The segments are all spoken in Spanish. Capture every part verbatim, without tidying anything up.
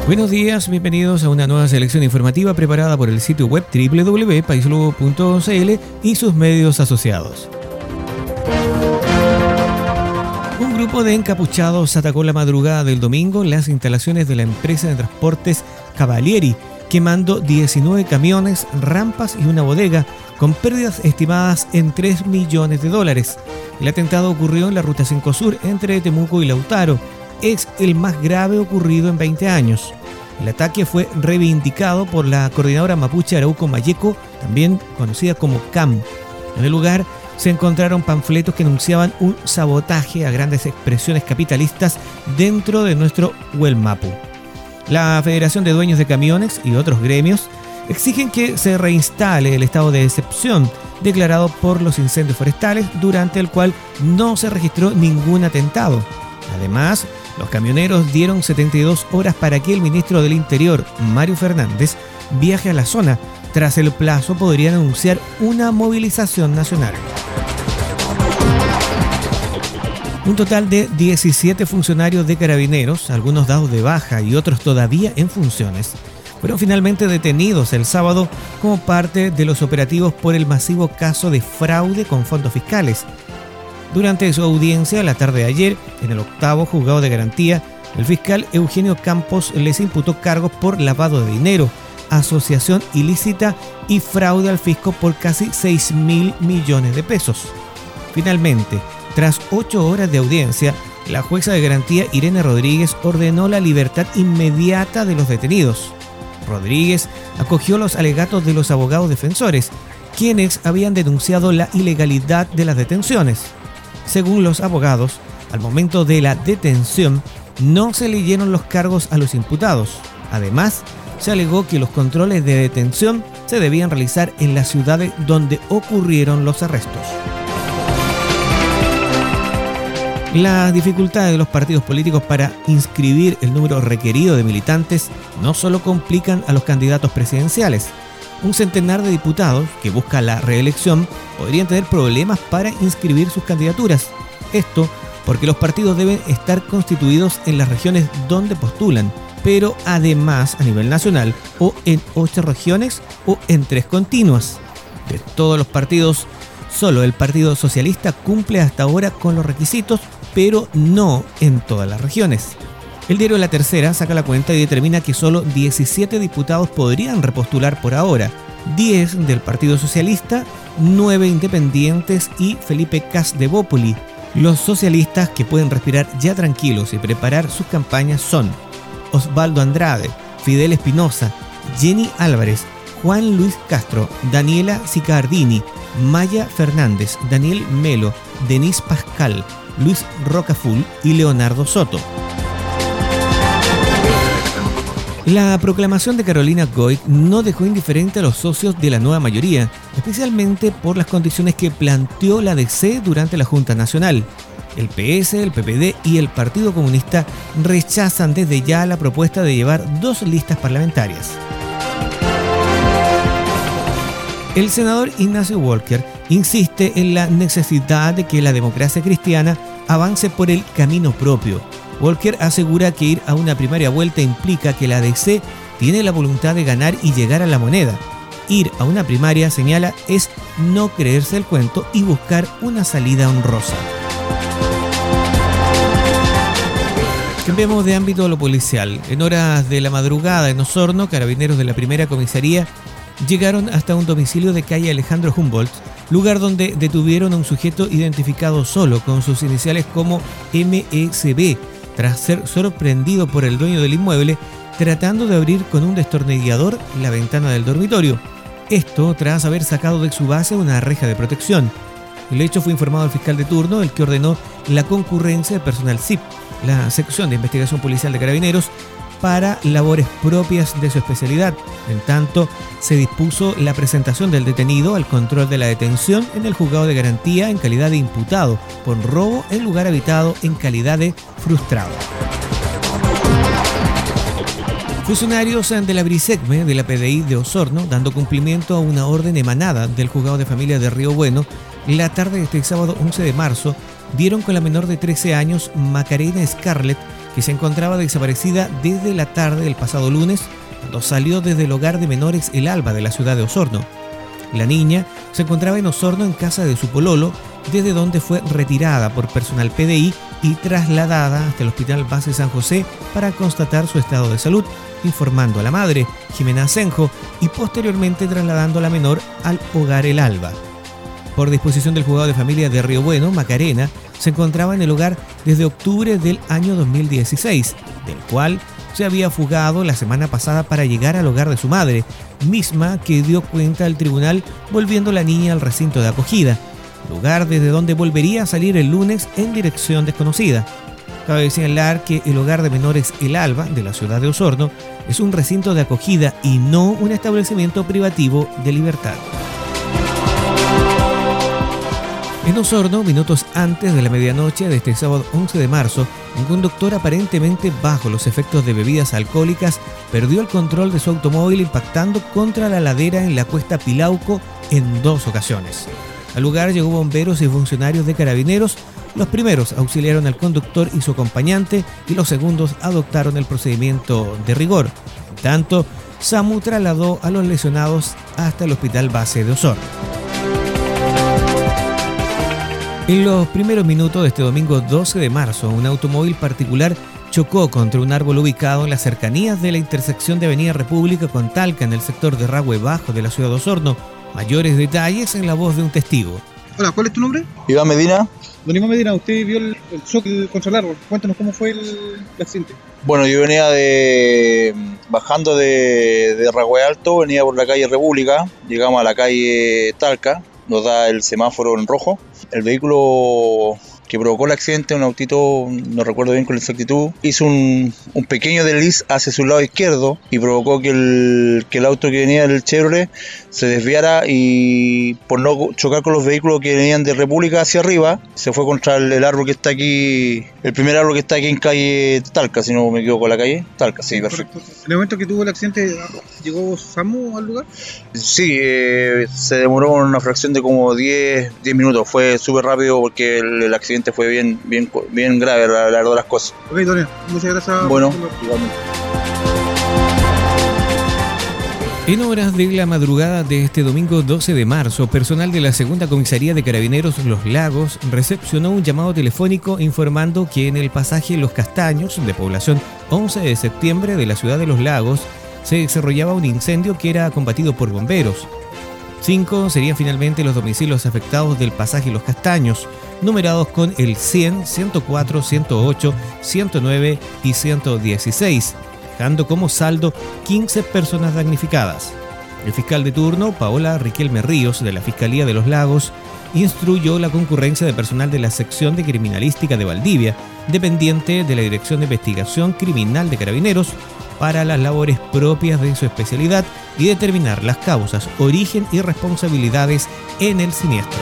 Buenos días, bienvenidos a una nueva selección informativa preparada por el sitio web doble u doble u doble u punto país lugo punto c l y sus medios asociados. Un grupo de encapuchados atacó la madrugada del domingo las instalaciones de la empresa de transportes Cavalieri, quemando diecinueve camiones, rampas y una bodega, con pérdidas estimadas en tres millones de dólares. El atentado ocurrió en la Ruta cinco Sur entre Temuco y Lautaro. Es el más grave ocurrido en veinte años. El ataque fue reivindicado por la coordinadora mapuche Arauco Mayeco, también conocida como C A M. En el lugar se encontraron panfletos que anunciaban un sabotaje a grandes expresiones capitalistas dentro de nuestro Huelmapu. La Federación de Dueños de Camiones y otros gremios exigen que se reinstale el estado de excepción declarado por los incendios forestales, durante el cual no se registró ningún atentado. Además, los camioneros dieron setenta y dos horas para que el ministro del Interior, Mario Fernández, viaje a la zona. Tras el plazo, podrían anunciar una movilización nacional. Un total de diecisiete funcionarios de Carabineros, algunos dados de baja y otros todavía en funciones, fueron finalmente detenidos el sábado como parte de los operativos por el masivo caso de fraude con fondos fiscales. Durante su audiencia la tarde de ayer, en el octavo juzgado de garantía, el fiscal Eugenio Campos les imputó cargos por lavado de dinero, asociación ilícita y fraude al fisco por casi seis mil millones de pesos. Finalmente, tras ocho horas de audiencia, la jueza de garantía Irene Rodríguez ordenó la libertad inmediata de los detenidos. Rodríguez acogió los alegatos de los abogados defensores, quienes habían denunciado la ilegalidad de las detenciones. Según los abogados, al momento de la detención no se leyeron los cargos a los imputados. Además, se alegó que los controles de detención se debían realizar en las ciudades donde ocurrieron los arrestos. Las dificultades de los partidos políticos para inscribir el número requerido de militantes no solo complican a los candidatos presidenciales. Un centenar de diputados que buscan la reelección podrían tener problemas para inscribir sus candidaturas. Esto porque los partidos deben estar constituidos en las regiones donde postulan, pero además a nivel nacional o en ocho regiones o en tres continuas. De todos los partidos, solo el Partido Socialista cumple hasta ahora con los requisitos, pero no en todas las regiones. El diario La Tercera saca la cuenta y determina que solo diecisiete diputados podrían repostular por ahora, diez del Partido Socialista, nueve independientes y Felipe Cas de Bópoli. Los socialistas que pueden respirar ya tranquilos y preparar sus campañas son Osvaldo Andrade, Fidel Espinosa, Jenny Álvarez, Juan Luis Castro, Daniela Sicardini, Maya Fernández, Daniel Melo, Denise Pascal, Luis Rocaful y Leonardo Soto. La proclamación de Carolina Goy no dejó indiferente a los socios de la nueva mayoría, especialmente por las condiciones que planteó la D C durante la Junta Nacional. El P S, el P P D y el Partido Comunista rechazan desde ya la propuesta de llevar dos listas parlamentarias. El senador Ignacio Walker insiste en la necesidad de que la democracia cristiana avance por el camino propio. Walker asegura que ir a una primaria vuelta implica que la D C tiene la voluntad de ganar y llegar a la moneda. Ir a una primaria, señala, es no creerse el cuento y buscar una salida honrosa. Cambiamos de ámbito a lo policial. En horas de la madrugada en Osorno, carabineros de la primera comisaría llegaron hasta un domicilio de calle Alejandro Humboldt, lugar donde detuvieron a un sujeto identificado solo con sus iniciales como M E C B, tras ser sorprendido por el dueño del inmueble tratando de abrir con un destornillador la ventana del dormitorio. Esto tras haber sacado de su base una reja de protección. El hecho fue informado al fiscal de turno, el que ordenó la concurrencia de personal S I P, la sección de investigación policial de Carabineros, para labores propias de su especialidad. En tanto, se dispuso la presentación del detenido al control de la detención en el juzgado de garantía en calidad de imputado por robo en lugar habitado en calidad de frustrado. Funcionarios de la Brisecme de la P D I de Osorno, dando cumplimiento a una orden emanada del juzgado de familia de Río Bueno, La tarde de este sábado once de marzo dieron con la menor de trece años, Macarena Scarlett, que se encontraba desaparecida desde la tarde del pasado lunes, cuando salió desde el hogar de menores El Alba de la ciudad de Osorno. La niña se encontraba en Osorno en casa de su pololo, desde donde fue retirada por personal P D I y trasladada hasta el Hospital Base San José para constatar su estado de salud, informando a la madre, Jimena Asenjo, y posteriormente trasladando a la menor al hogar El Alba. Por disposición del juzgado de familia de Río Bueno, Macarena se encontraba en el hogar desde octubre del año dos mil dieciséis, del cual se había fugado la semana pasada para llegar al hogar de su madre, misma que dio cuenta al tribunal volviendo la niña al recinto de acogida, lugar desde donde volvería a salir el lunes en dirección desconocida. Cabe señalar que el hogar de menores El Alba, de la ciudad de Osorno, es un recinto de acogida y no un establecimiento privativo de libertad. En Osorno, minutos antes de la medianoche de este sábado once de marzo, un conductor aparentemente bajo los efectos de bebidas alcohólicas perdió el control de su automóvil impactando contra la ladera en la cuesta Pilauco en dos ocasiones. Al lugar llegó bomberos y funcionarios de Carabineros. Los primeros auxiliaron al conductor y su acompañante y los segundos adoptaron el procedimiento de rigor. En tanto, SAMU trasladó a los lesionados hasta el Hospital Base de Osorno. En los primeros minutos de este domingo doce de marzo, un automóvil particular chocó contra un árbol ubicado en las cercanías de la intersección de Avenida República con Talca en el sector de Rahue Bajo de la ciudad de Osorno. Mayores detalles en la voz de un testigo. Hola, ¿cuál es tu nombre? Iván Medina. Don Iván Medina, usted vio el, el choque contra el árbol. Cuéntanos cómo fue el, el accidente. Bueno, yo venía de bajando de, de Rahue Alto, venía por la calle República, llegamos a la calle Talca, nos da el semáforo en rojo. El vehículo que provocó el accidente, un autito, no recuerdo bien con exactitud, hizo un, un pequeño desliz hacia su lado izquierdo y provocó que el, que el auto que venía del Chevrolet se desviara y por no chocar con los vehículos que venían de República hacia arriba, se fue contra el, el árbol que está aquí, el primer árbol que está aquí en calle Talca, si no me equivoco, la calle Talca, sí, perfecto. Correcto. En el momento que tuvo el accidente, ¿llegó SAMU al lugar? Sí, eh, se demoró una fracción de como diez minutos, fue súper rápido porque el, el accidente fue bien, bien, bien grave, la, la verdad de las cosas. Ok, Daniel, muchas gracias. Bueno, igualmente. En horas de la madrugada de este domingo doce de marzo, personal de la Segunda Comisaría de Carabineros Los Lagos recepcionó un llamado telefónico informando que en el pasaje Los Castaños, de población once de septiembre de la ciudad de Los Lagos, se desarrollaba un incendio que era combatido por bomberos. Cinco serían finalmente los domicilios afectados del pasaje Los Castaños, numerados con el cien, ciento cuatro, ciento ocho, ciento nueve y ciento dieciséis, dejando como saldo quince personas damnificadas. El fiscal de turno, Paola Riquelme Ríos, de la Fiscalía de Los Lagos, instruyó la concurrencia de personal de la sección de criminalística de Valdivia, dependiente de la Dirección de Investigación Criminal de Carabineros, para las labores propias de su especialidad y determinar las causas, origen y responsabilidades en el siniestro.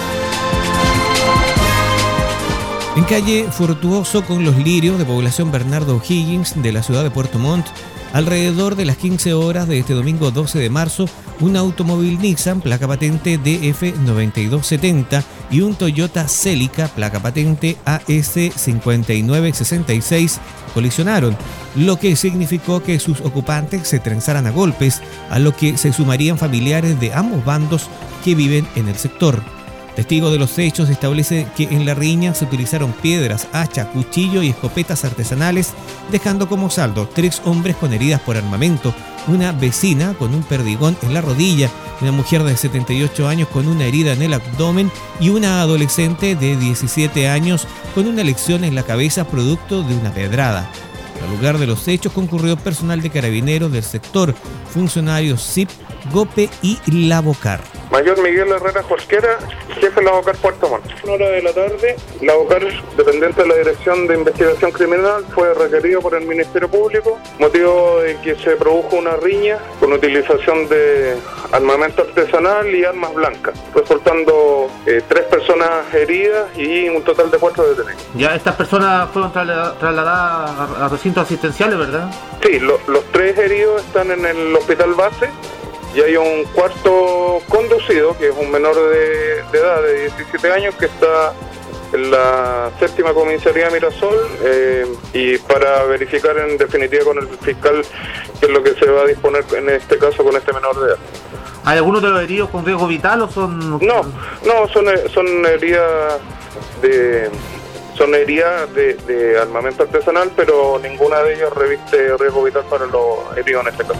En calle Fortuoso con Los Lirios, de población Bernardo O'Higgins, de la ciudad de Puerto Montt, alrededor de las quince horas de este domingo doce de marzo, un automóvil Nissan, placa patente D F noventa y dos setenta, y un Toyota Celica, placa patente A S cincuenta y nueve sesenta y seis, colisionaron, lo que significó que sus ocupantes se trenzaran a golpes, a lo que se sumarían familiares de ambos bandos que viven en el sector. Testigo de los hechos establece que en la riña se utilizaron piedras, hacha, cuchillo y escopetas artesanales, dejando como saldo tres hombres con heridas por armamento, una vecina con un perdigón en la rodilla, una mujer de setenta y ocho años con una herida en el abdomen y una adolescente de diecisiete años con una lesión en la cabeza producto de una pedrada. Al lugar de los hechos concurrió personal de Carabineros del sector, funcionarios S I P, GOPE y Lavocar. Mayor Miguel Herrera Jorquera, jefe de Lavocar Puerto Montt. A una hora de la tarde, Lavocar, dependiente de la Dirección de Investigación Criminal, fue requerido por el Ministerio Público, motivo de que se produjo una riña con utilización de armamento artesanal y armas blancas, resultando eh, tres personas heridas y un total de cuatro detenidos. Ya, estas personas fueron trasladadas a, a recintos asistenciales, ¿verdad? Sí, lo, los tres heridos están en el hospital base y hay un cuarto conducido, que es un menor de, de edad de diecisiete años, que está en la séptima comisaría Mirasol, eh, y para verificar en definitiva con el fiscal qué es lo que se va a disponer en este caso con este menor de edad. ¿Hay algunos de los heridos con riesgo vital o son...? No, no, son, son heridas de... Son heridas de, de armamento artesanal, pero ninguna de ellas reviste riesgo vital para los heridos en este caso.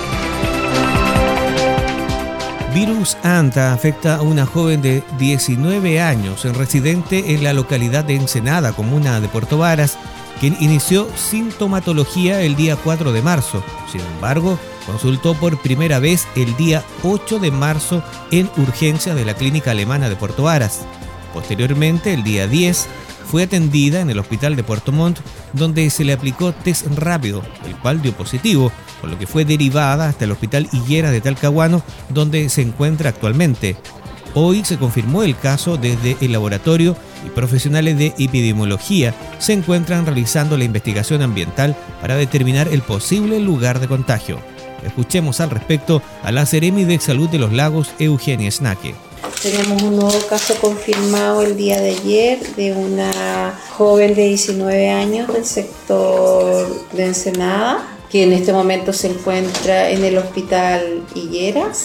Virus Anta afecta a una joven de diecinueve años, residente en la localidad de Ensenada, comuna de Puerto Varas, quien inició sintomatología el día cuatro de marzo. Sin embargo, consultó por primera vez el día ocho de marzo en urgencias de la clínica alemana de Puerto Varas. Posteriormente, el día diez, fue atendida en el hospital de Puerto Montt, donde se le aplicó test rápido, el cual dio positivo, por lo que fue derivada hasta el hospital Higuera de Talcahuano, donde se encuentra actualmente. Hoy se confirmó el caso desde el laboratorio y profesionales de epidemiología se encuentran realizando la investigación ambiental para determinar el posible lugar de contagio. Escuchemos al respecto a la Seremi de Salud de los Lagos, Eugenia Snaque. Tenemos un nuevo caso confirmado el día de ayer de una joven de diecinueve años del sector de Ensenada, que en este momento se encuentra en el hospital Higueras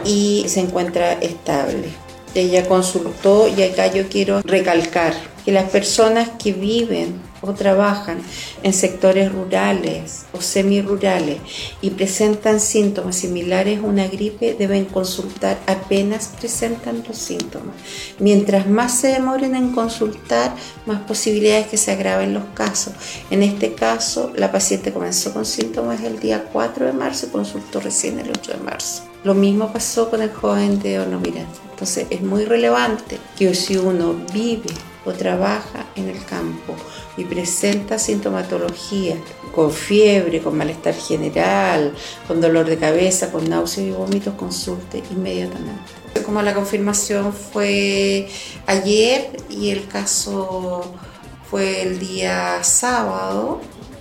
y se encuentra estable. Ella consultó, y acá yo quiero recalcar que las personas que viven o trabajan en sectores rurales o semirurales y presentan síntomas similares a una gripe deben consultar apenas presentan los síntomas. Mientras más se demoren en consultar, más posibilidades que se agraven los casos. En este caso, la paciente comenzó con síntomas el día cuatro de marzo y consultó recién el ocho de marzo. Lo mismo pasó con el joven de Hornos Miranda. Entonces es muy relevante que si uno vive o trabaja en el campo y presenta sintomatología con fiebre, con malestar general, con dolor de cabeza, con náuseas y vómitos, consulte inmediatamente. Como la confirmación fue ayer y el caso fue el día sábado,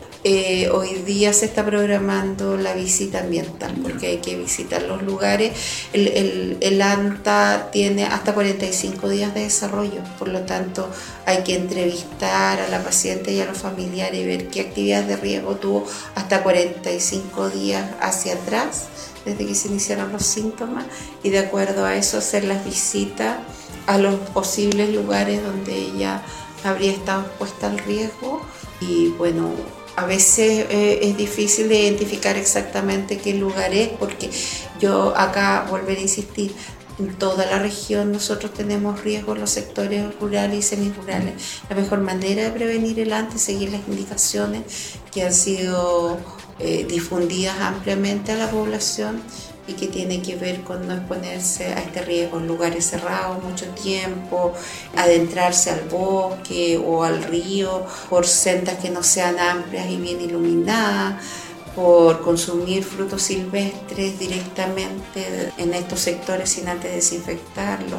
Eh, hoy día se está programando la visita ambiental porque hay que visitar los lugares. El, el, el ANTA tiene hasta cuarenta y cinco días de desarrollo, por lo tanto hay que entrevistar a la paciente y a los familiares y ver qué actividades de riesgo tuvo hasta cuarenta y cinco días hacia atrás, desde que se iniciaron los síntomas, y de acuerdo a eso hacer las visitas a los posibles lugares donde ella habría estado expuesta al riesgo. Y bueno, a veces eh, es difícil de identificar exactamente qué lugar es, porque yo acá volver a insistir, en toda la región nosotros tenemos riesgo en los sectores rurales y semirurales. La mejor manera de prevenir el ANTA es seguir las indicaciones que han sido eh, difundidas ampliamente a la población y que tiene que ver con no exponerse a este riesgo en lugares cerrados mucho tiempo, adentrarse al bosque o al río por sendas que no sean amplias y bien iluminadas, por consumir frutos silvestres directamente en estos sectores sin antes desinfectarlos,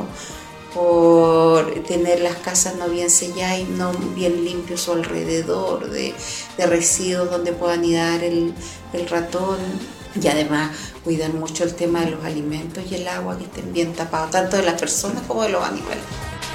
por tener las casas no bien selladas y no bien limpios su alrededor de, de residuos donde pueda anidar el, el ratón. Y además cuidar mucho el tema de los alimentos y el agua, que estén bien tapados, tanto de las personas como de los animales.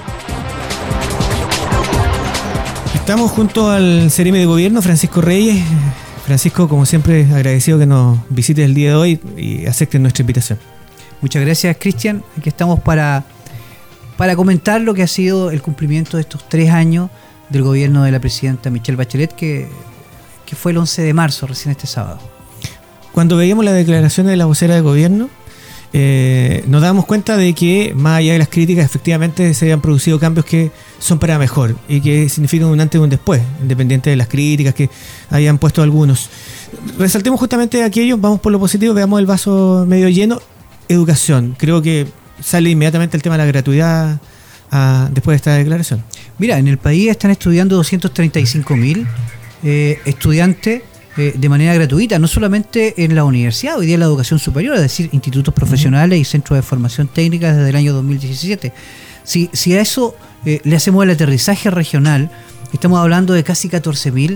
Estamos junto al Seremi de Gobierno, Francisco Reyes. Francisco, como siempre, agradecido que nos visites el día de hoy y aceptes nuestra invitación. Muchas gracias, Cristian. Aquí estamos para, para comentar lo que ha sido el cumplimiento de estos tres años del gobierno de la presidenta Michelle Bachelet, que, que fue el once de marzo, recién este sábado. Cuando veíamos la declaración de la vocera de gobierno, eh, nos damos cuenta de que, más allá de las críticas, efectivamente se han producido cambios que son para mejor y que significan un antes y un después, independiente de las críticas que hayan puesto algunos. Resaltemos justamente aquellos, vamos por lo positivo, veamos el vaso medio lleno. Educación, creo que sale inmediatamente el tema de la gratuidad a, después de esta declaración. Mira, en el país están estudiando doscientos treinta y cinco mil eh, estudiantes de manera gratuita, no solamente en la universidad, hoy día en la educación superior, es decir, institutos profesionales uh-huh. y centros de formación técnica desde el año dos mil diecisiete. Si, si a eso eh, le hacemos el aterrizaje regional, estamos hablando de casi catorce mil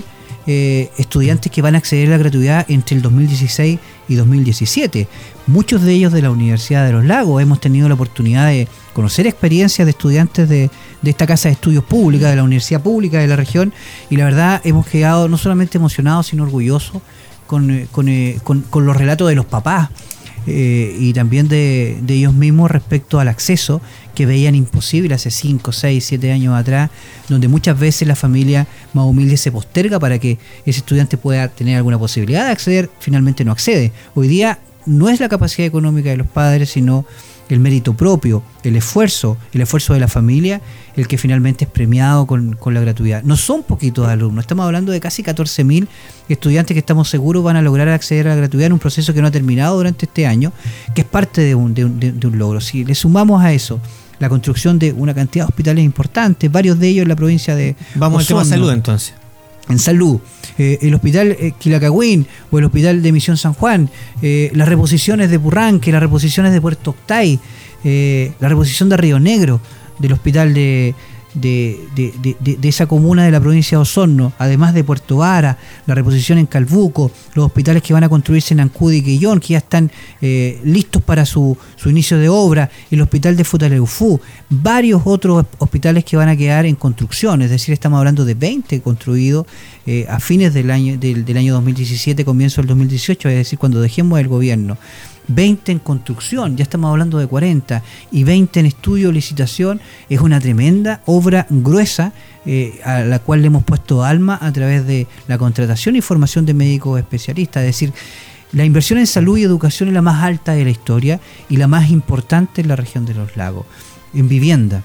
eh, estudiantes que van a acceder a la gratuidad entre el dos mil dieciséis y dos mil diecisiete. Muchos de ellos de la Universidad de los Lagos. Hemos tenido la oportunidad de conocer experiencias de estudiantes de, de esta casa de estudios pública, de la universidad pública de la región, y la verdad hemos quedado no solamente emocionados, sino orgullosos con, con, con, con los relatos de los papás eh, y también de, de ellos mismos respecto al acceso que veían imposible hace cinco, seis, siete años atrás, donde muchas veces la familia más humilde se posterga para que ese estudiante pueda tener alguna posibilidad de acceder, finalmente no accede. Hoy día no es la capacidad económica de los padres, sino el mérito propio, el esfuerzo, el esfuerzo de la familia, el que finalmente es premiado con, con la gratuidad. No son poquitos alumnos, estamos hablando de casi catorce mil estudiantes que estamos seguros van a lograr acceder a la gratuidad en un proceso que no ha terminado durante este año, que es parte de un, de un, de un logro. Si le sumamos a eso la construcción de una cantidad de hospitales importantes, varios de ellos en la provincia de Vamos Osorno, al tema salud entonces. En salud, eh, el hospital eh, Quilacagüín o el hospital de Misión San Juan, eh, las reposiciones de Purranque, las reposiciones de Puerto Octay, eh, la reposición de Río Negro, del hospital de, de, de, de, de, de esa comuna de la provincia de Osorno, además de Puerto Vara, la reposición en Calbuco, los hospitales que van a construirse en Ancud y Quillón, que ya están eh, listos para su, su inicio de obra, el hospital de Futaleufú, varios otros hospitales que van a quedar en construcción, es decir, estamos hablando de veinte construidos eh, a fines del año, del, del año dos mil diecisiete, comienzo del dos mil dieciocho, es decir, cuando dejemos el gobierno. veinte en construcción, ya estamos hablando de cuarenta, y veinte en estudio o licitación. Es una tremenda obra gruesa eh, a la cual le hemos puesto alma a través de la contratación y formación de médicos especialistas. Es decir, la inversión en salud y educación es la más alta de la historia y la más importante en la región de los lagos. En vivienda,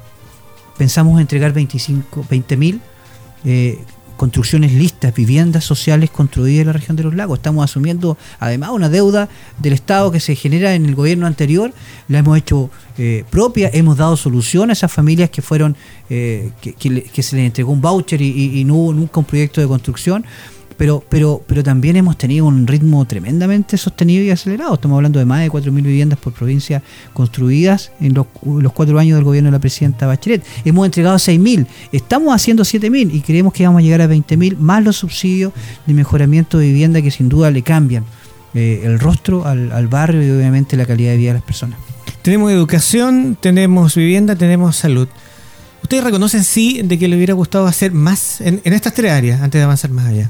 pensamos entregar veinticinco, veinte mil eh, construcciones listas, viviendas sociales construidas en la región de los lagos. Estamos asumiendo además una deuda del Estado que se genera en el gobierno anterior, la hemos hecho eh, propia, hemos dado solución a esas familias que fueron eh, que, que, que se les entregó un voucher y, y, y no hubo nunca un proyecto de construcción. Pero, pero, pero también hemos tenido un ritmo tremendamente sostenido y acelerado. Estamos hablando de más de cuatro mil viviendas por provincia construidas en los, los cuatro años del gobierno de la presidenta Bachelet. Hemos entregado seis mil, estamos haciendo siete mil y creemos que vamos a llegar a veinte mil, más los subsidios de mejoramiento de vivienda que sin duda le cambian eh, el rostro al, al barrio y obviamente la calidad de vida de las personas. Tenemos educación, tenemos vivienda, tenemos salud. ¿Ustedes reconocen sí de que le hubiera gustado hacer más en, en estas tres áreas antes de avanzar más allá?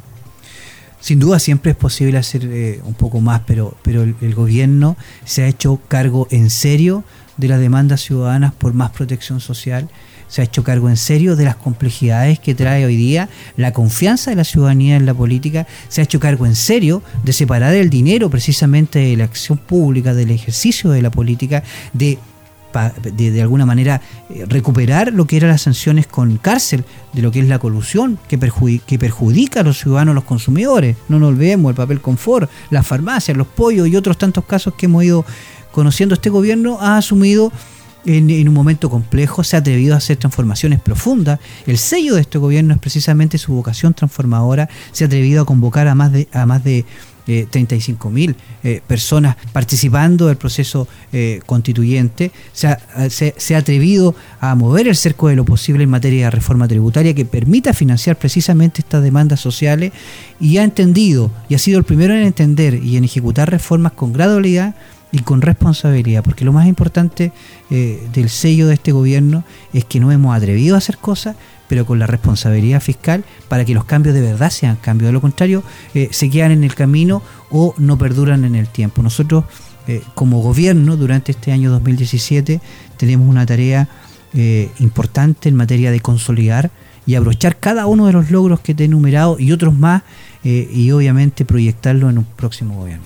Sin duda siempre es posible hacer eh, un poco más, pero, pero el, el gobierno se ha hecho cargo en serio de las demandas ciudadanas por más protección social, se ha hecho cargo en serio de las complejidades que trae hoy día la confianza de la ciudadanía en la política, se ha hecho cargo en serio de separar el dinero precisamente de la acción pública, del ejercicio de la política, de De, de alguna manera eh, recuperar lo que eran las sanciones con cárcel, de lo que es la colusión que, perjudica, que perjudica a los ciudadanos, a los consumidores. No nos olvidemos el papel confort, las farmacias, los pollos y otros tantos casos que hemos ido conociendo. Este gobierno ha asumido en, en un momento complejo, se ha atrevido a hacer transformaciones profundas. El sello de este gobierno es precisamente su vocación transformadora. Se ha atrevido a convocar a más de, a más de Eh, treinta y cinco mil eh, personas participando del proceso eh, constituyente, se ha, se, se ha atrevido a mover el cerco de lo posible en materia de reforma tributaria que permita financiar precisamente estas demandas sociales, y ha entendido y ha sido el primero en entender y en ejecutar reformas con gradualidad y con responsabilidad, porque lo más importante eh, del sello de este gobierno es que no hemos atrevido a hacer cosas, pero con la responsabilidad fiscal para que los cambios de verdad sean cambios. De lo contrario, eh, se quedan en el camino o no perduran en el tiempo. Nosotros, eh, como gobierno, durante este año dos mil diecisiete, tenemos una tarea eh, importante en materia de consolidar y abrochar cada uno de los logros que te he enumerado y otros más, eh, y obviamente proyectarlo en un próximo gobierno.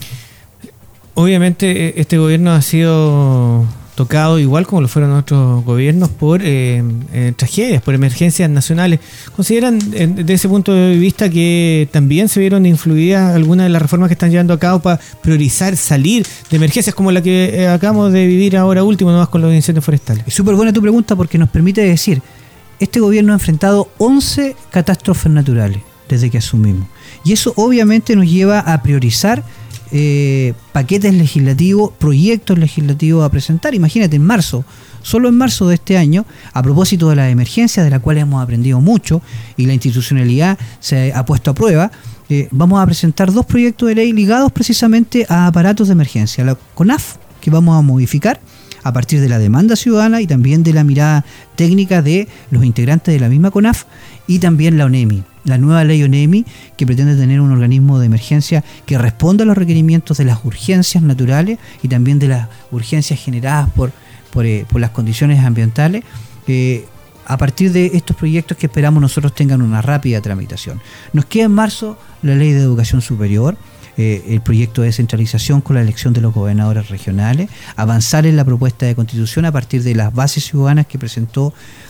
Obviamente este gobierno ha sido tocado, igual como lo fueron otros gobiernos, por eh, eh, tragedias, por emergencias nacionales. ¿Consideran eh, desde ese punto de vista que también se vieron influidas algunas de las reformas que están llevando a cabo para priorizar salir de emergencias como la que eh, acabamos de vivir ahora último, nomás con los incendios forestales? Es súper buena tu pregunta, porque nos permite decir, este gobierno ha enfrentado once catástrofes naturales desde que asumimos, y eso obviamente nos lleva a priorizar eh, paquetes legislativos, proyectos legislativos a presentar. Imagínate, en marzo, solo en marzo de este año, a propósito de las emergencias, de las cuales hemos aprendido mucho y la institucionalidad se ha puesto a prueba, eh, vamos a presentar dos proyectos de ley ligados precisamente a aparatos de emergencia. La CONAF, que vamos a modificar a partir de la demanda ciudadana y también de la mirada técnica de los integrantes de la misma CONAF, y también la ONEMI, la nueva ley ONEMI, que pretende tener un organismo de emergencia que responda a los requerimientos de las urgencias naturales y también de las urgencias generadas por, por, eh, por las condiciones ambientales, eh, a partir de estos proyectos que esperamos nosotros tengan una rápida tramitación. Nos queda en marzo la ley de educación superior, Eh, el proyecto de descentralización con la elección de los gobernadores regionales, avanzar en la propuesta de constitución a partir de las bases ciudadanas que presentó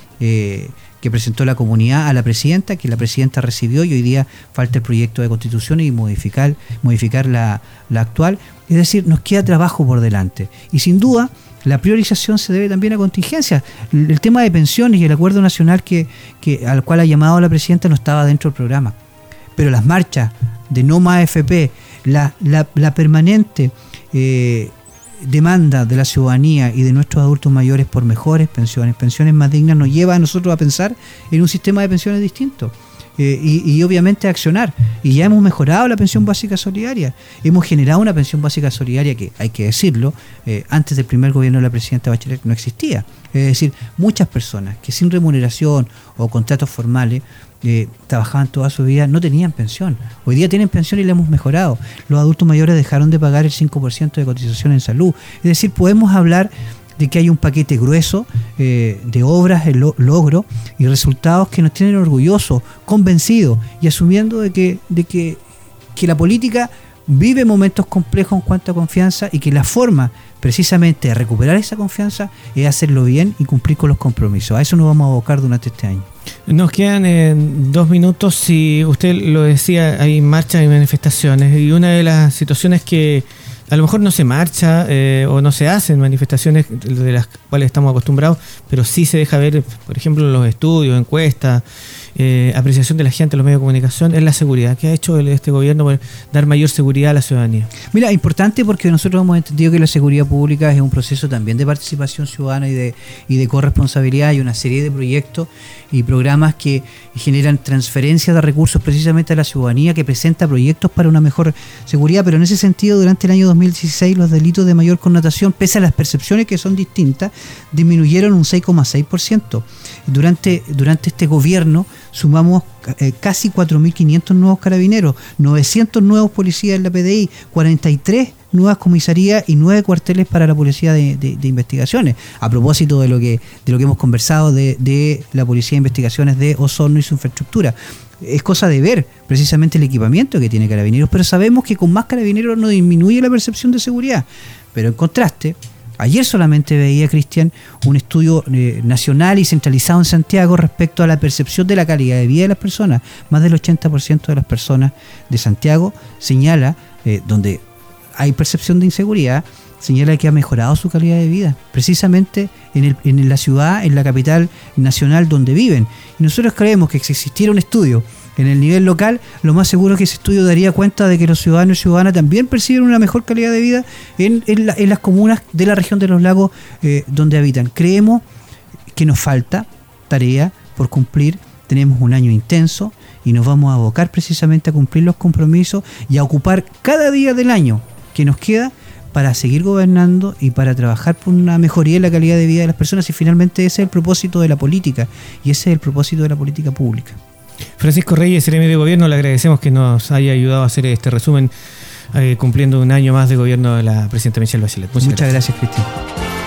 eh, que presentó la comunidad a la presidenta, que la presidenta recibió, y hoy día falta el proyecto de constitución y modificar, modificar la, la actual. Es decir, nos queda trabajo por delante y sin duda la priorización se debe también a contingencias. El, el tema de pensiones y el acuerdo nacional que, que al cual ha llamado la presidenta no estaba dentro del programa, pero las marchas de no más A F P, la, la, la permanente eh, demanda de la ciudadanía y de nuestros adultos mayores por mejores pensiones, pensiones más dignas, nos lleva a nosotros a pensar en un sistema de pensiones distinto. Eh, y, y obviamente a accionar, y ya hemos mejorado la pensión básica solidaria, hemos generado una pensión básica solidaria que, hay que decirlo, eh, antes del primer gobierno de la presidenta Bachelet no existía. Es decir, muchas personas que sin remuneración o contratos formales eh, trabajaban toda su vida no tenían pensión. Hoy día tienen pensión y la hemos mejorado. Los adultos mayores dejaron de pagar el cinco por ciento de cotización en salud. Es decir, podemos hablar de que hay un paquete grueso eh, de obras, el lo, logro y resultados que nos tienen orgullosos, convencidos y asumiendo de que, de que, que la política vive momentos complejos en cuanto a confianza y que la forma precisamente de recuperar esa confianza es hacerlo bien y cumplir con los compromisos. A eso nos vamos a abocar durante este año. Nos quedan eh, dos minutos. Si usted lo decía, hay marchas y manifestaciones, y una de las situaciones que a lo mejor no se marcha eh, o no se hacen manifestaciones de las cuales estamos acostumbrados, pero sí se deja ver, por ejemplo, en los estudios, encuestas, eh, apreciación de la gente en los medios de comunicación, es la seguridad. ¿Qué ha hecho este gobierno para dar mayor seguridad a la ciudadanía? Mira, importante porque nosotros hemos entendido que la seguridad pública es un proceso también de participación ciudadana y de, y de corresponsabilidad. Hay una serie de proyectos y programas que generan transferencias de recursos precisamente a la ciudadanía, que presenta proyectos para una mejor seguridad, pero en ese sentido, durante el año dos mil dieciséis los delitos de mayor connotación, pese a las percepciones que son distintas, disminuyeron un seis coma seis por ciento. Durante, durante este gobierno sumamos eh, casi cuatro mil quinientos nuevos carabineros, novecientos nuevos policías en la P D I, cuarenta y tres nuevas comisarías y nueve cuarteles para la policía de, de, de investigaciones. A propósito de lo que de lo que hemos conversado de, de la policía de investigaciones de Osorno y su infraestructura. Es cosa de ver precisamente el equipamiento que tiene Carabineros, pero sabemos que con más Carabineros no disminuye la percepción de seguridad. Pero en contraste, ayer solamente veía, Cristian, un estudio eh, nacional y centralizado en Santiago respecto a la percepción de la calidad de vida de las personas. Más del ochenta por ciento de las personas de Santiago señala, eh, donde hay percepción de inseguridad, señala que ha mejorado su calidad de vida, precisamente en, el, en la ciudad, en la capital nacional donde viven. Y nosotros creemos que si existiera un estudio en el nivel local, lo más seguro es que ese estudio daría cuenta de que los ciudadanos y ciudadanas también perciben una mejor calidad de vida en, en, la, en las comunas de la región de los lagos eh, donde habitan. Creemos que nos falta tarea por cumplir, tenemos un año intenso y nos vamos a abocar precisamente a cumplir los compromisos y a ocupar cada día del año que nos queda para seguir gobernando y para trabajar por una mejoría en la calidad de vida de las personas, y finalmente ese es el propósito de la política y ese es el propósito de la política pública. Francisco Reyes, el M de Gobierno, le agradecemos que nos haya ayudado a hacer este resumen eh, cumpliendo un año más de gobierno de la presidenta Michelle Bachelet. Muchas, Muchas gracias, gracias Cristian.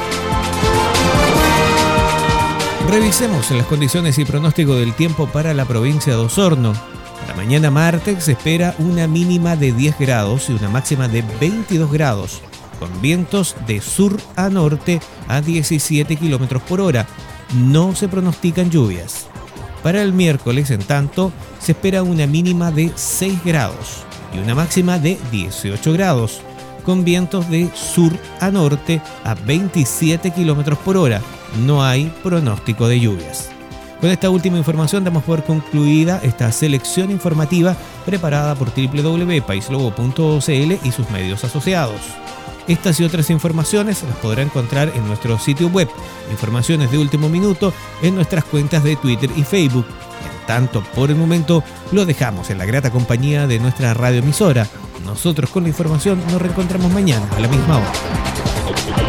Revisemos las condiciones y pronóstico del tiempo para la provincia de Osorno. Para mañana martes se espera una mínima de diez grados y una máxima de veintidós grados, con vientos de sur a norte a diecisiete kilómetros por hora. No se pronostican lluvias. Para el miércoles, en tanto, se espera una mínima de seis grados y una máxima de dieciocho grados, con vientos de sur a norte a veintisiete kilómetros por hora. No hay pronóstico de lluvias. Con esta última información damos por concluida esta selección informativa preparada por doble u doble u doble u punto paislobo punto c l y sus medios asociados. Estas y otras informaciones las podrá encontrar en nuestro sitio web, informaciones de último minuto en nuestras cuentas de Twitter y Facebook. En tanto, por el momento, lo dejamos en la grata compañía de nuestra radioemisora. Nosotros con la información nos reencontramos mañana a la misma hora.